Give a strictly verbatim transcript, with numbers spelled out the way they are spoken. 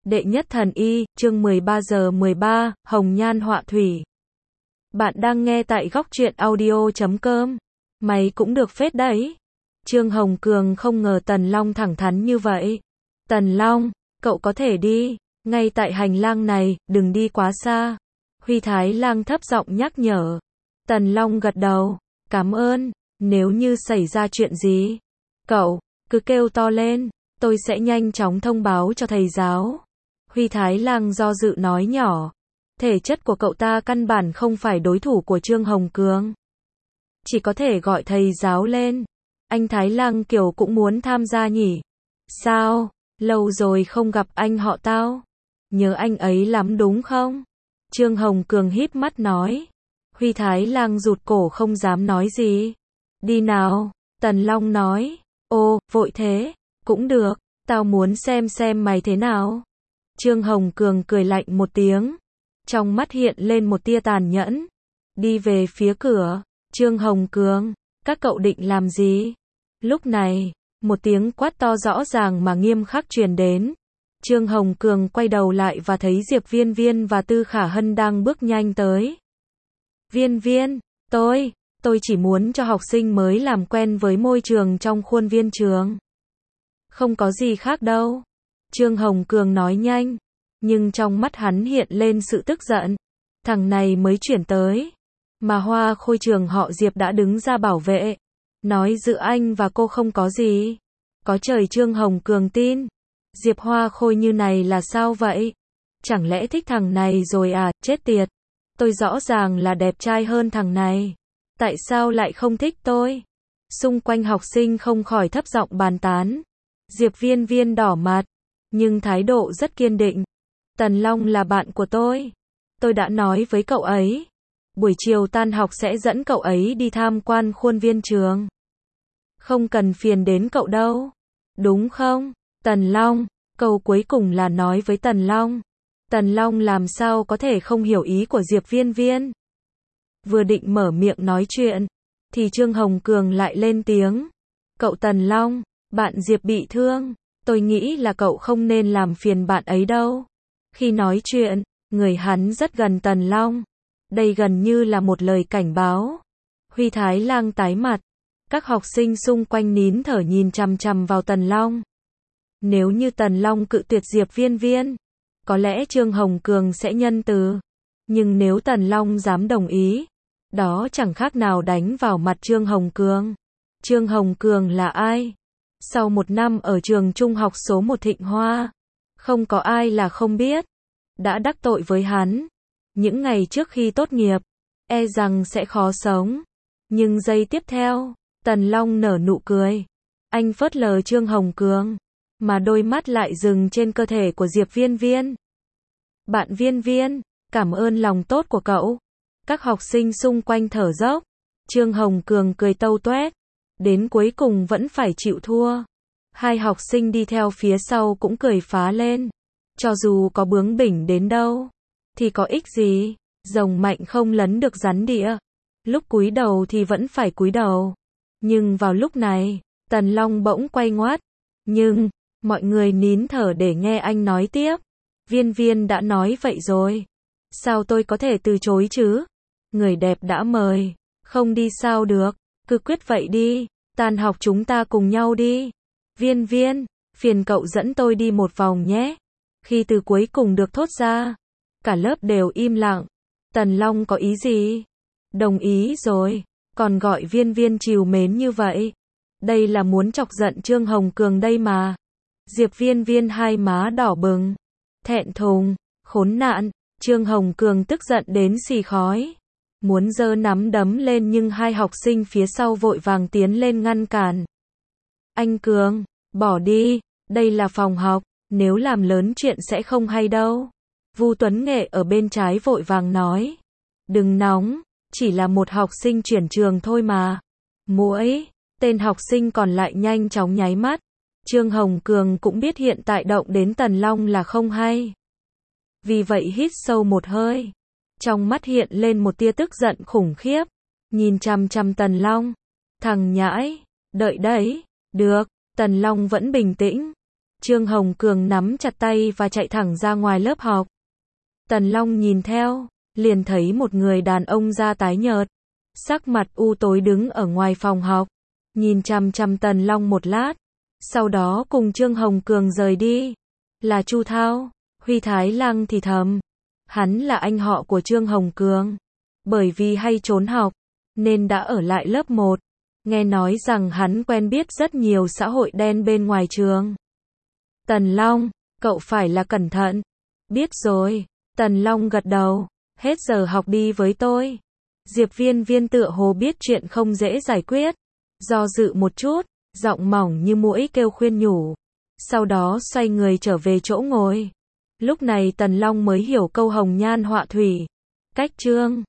Đệ nhất thần y, chương mười ba giờ mười ba, Hồng Nhan Họa Thủy. Bạn đang nghe tại góc truyện audio chấm com. Mày cũng được phết đấy. Trương Hồng Cường không ngờ Tần Long thẳng thắn như vậy. Tần Long, cậu có thể đi, ngay tại hành lang này, đừng đi quá xa. Huy Thái Lang thấp giọng nhắc nhở. Tần Long gật đầu, cảm ơn, nếu như xảy ra chuyện gì, cậu, cứ kêu to lên, tôi sẽ nhanh chóng thông báo cho thầy giáo. Huy Thái Lang do dự nói nhỏ, thể chất của cậu ta căn bản không phải đối thủ của Trương Hồng Cường. Chỉ có thể gọi thầy giáo lên. Anh Thái Lang kiểu cũng muốn tham gia nhỉ? Sao? Lâu rồi không gặp anh họ tao. Nhớ anh ấy lắm đúng không? Trương Hồng Cường híp mắt nói. Huy Thái Lang rụt cổ không dám nói gì. Đi nào, Tần Long nói. Ô, vội thế, cũng được, tao muốn xem xem mày thế nào. Trương Hồng Cường cười lạnh một tiếng, trong mắt hiện lên một tia tàn nhẫn. Đi về phía cửa. Trương Hồng Cường, các cậu định làm gì? Lúc này, một tiếng quát to rõ ràng mà nghiêm khắc truyền đến. Trương Hồng Cường quay đầu lại và thấy Diệp Viên Viên và Tư Khả Hân đang bước nhanh tới. Viên Viên, tôi, tôi chỉ muốn cho học sinh mới làm quen với môi trường trong khuôn viên trường. Không có gì khác đâu. Trương Hồng Cường nói nhanh, nhưng trong mắt hắn hiện lên sự tức giận. Thằng này mới chuyển tới, mà Hoa Khôi trường họ Diệp đã đứng ra bảo vệ, nói giữa anh và cô không có gì. Có trời Trương Hồng Cường tin. Diệp Hoa Khôi như này là sao vậy? Chẳng lẽ thích thằng này rồi à, chết tiệt. Tôi rõ ràng là đẹp trai hơn thằng này. Tại sao lại không thích tôi? Xung quanh học sinh không khỏi thấp giọng bàn tán. Diệp Viên Viên đỏ mặt, nhưng thái độ rất kiên định. Tần Long là bạn của tôi. Tôi đã nói với cậu ấy. Buổi chiều tan học sẽ dẫn cậu ấy đi tham quan khuôn viên trường. Không cần phiền đến cậu đâu. Đúng không? Tần Long, câu cuối cùng là nói với Tần Long. Tần Long làm sao có thể không hiểu ý của Diệp Viên Viên. Vừa định mở miệng nói chuyện, thì Trương Hồng Cường lại lên tiếng. Cậu Tần Long, bạn Diệp bị thương. Tôi nghĩ là cậu không nên làm phiền bạn ấy đâu. Khi nói chuyện, người hắn rất gần Tần Long. Đây gần như là một lời cảnh báo. Huy Thái Lang tái mặt. Các học sinh xung quanh nín thở nhìn chằm chằm vào Tần Long. Nếu như Tần Long cự tuyệt Diệp Viên Viên, có lẽ Trương Hồng Cường sẽ nhân từ. Nhưng nếu Tần Long dám đồng ý, đó chẳng khác nào đánh vào mặt Trương Hồng Cường. Trương Hồng Cường là ai? Sau một năm ở trường trung học số một Thịnh Hoa, không có ai là không biết. Đã đắc tội với hắn. Những ngày trước khi tốt nghiệp, e rằng sẽ khó sống. Nhưng giây tiếp theo, Tần Long nở nụ cười. Anh phớt lờ Trương Hồng Cường, mà đôi mắt lại dừng trên cơ thể của Diệp Viên Viên. Bạn Viên Viên, cảm ơn lòng tốt của cậu. Các học sinh xung quanh thở dốc. Trương Hồng Cường cười tâu toét. Đến cuối cùng vẫn phải chịu thua. Hai học sinh đi theo phía sau cũng cười phá lên. Cho dù có bướng bỉnh đến đâu, thì có ích gì, rồng mạnh không lấn được rắn đĩa. Lúc cúi đầu thì vẫn phải cúi đầu. Nhưng vào lúc này, Tần Long bỗng quay ngoắt. Nhưng, mọi người nín thở để nghe anh nói tiếp. Viên Viên đã nói vậy rồi. Sao tôi có thể từ chối chứ? Người đẹp đã mời, không đi sao được, cứ quyết vậy đi, tan học chúng ta cùng nhau đi. Viên Viên, phiền cậu dẫn tôi đi một vòng nhé. Khi từ cuối cùng được thốt ra, cả lớp đều im lặng. Tần Long có ý gì? Đồng ý rồi, còn gọi Viên Viên trìu mến như vậy. Đây là muốn chọc giận Trương Hồng Cường đây mà. Diệp Viên Viên hai má đỏ bừng. Thẹn thùng, khốn nạn, Trương Hồng Cường tức giận đến xì khói. Muốn giơ nắm đấm lên nhưng hai học sinh phía sau vội vàng tiến lên ngăn cản. Anh Cường, bỏ đi, đây là phòng học, nếu làm lớn chuyện sẽ không hay đâu. Vu Tuấn Nghệ ở bên trái vội vàng nói. Đừng nóng, chỉ là một học sinh chuyển trường thôi mà. Muỗi, tên học sinh còn lại nhanh chóng nháy mắt. Trương Hồng Cường cũng biết hiện tại động đến Tần Long là không hay. Vì vậy hít sâu một hơi. Trong mắt hiện lên một tia tức giận khủng khiếp. Nhìn chằm chằm Tần Long. Thằng nhãi, đợi đấy. Được, Tần Long vẫn bình tĩnh. Trương Hồng Cường nắm chặt tay và chạy thẳng ra ngoài lớp học. Tần Long nhìn theo, liền thấy một người đàn ông da tái nhợt, sắc mặt u tối đứng ở ngoài phòng học, nhìn chằm chằm Tần Long một lát, sau đó cùng Trương Hồng Cường rời đi. Là Chu Thao, Huy Thái Lăng thì thầm. Hắn là anh họ của Trương Hồng Cường. Bởi vì hay trốn học, nên đã ở lại lớp một. Nghe nói rằng hắn quen biết rất nhiều xã hội đen bên ngoài trường. Tần Long, cậu phải là cẩn thận. Biết rồi, Tần Long gật đầu. Hết giờ học đi với tôi. Diệp Viên Viên tựa hồ biết chuyện không dễ giải quyết. Do dự một chút, giọng mỏng như muỗi kêu khuyên nhủ. Sau đó xoay người trở về chỗ ngồi. Lúc này Tần Long mới hiểu câu hồng nhan họa thủy. Cách Trương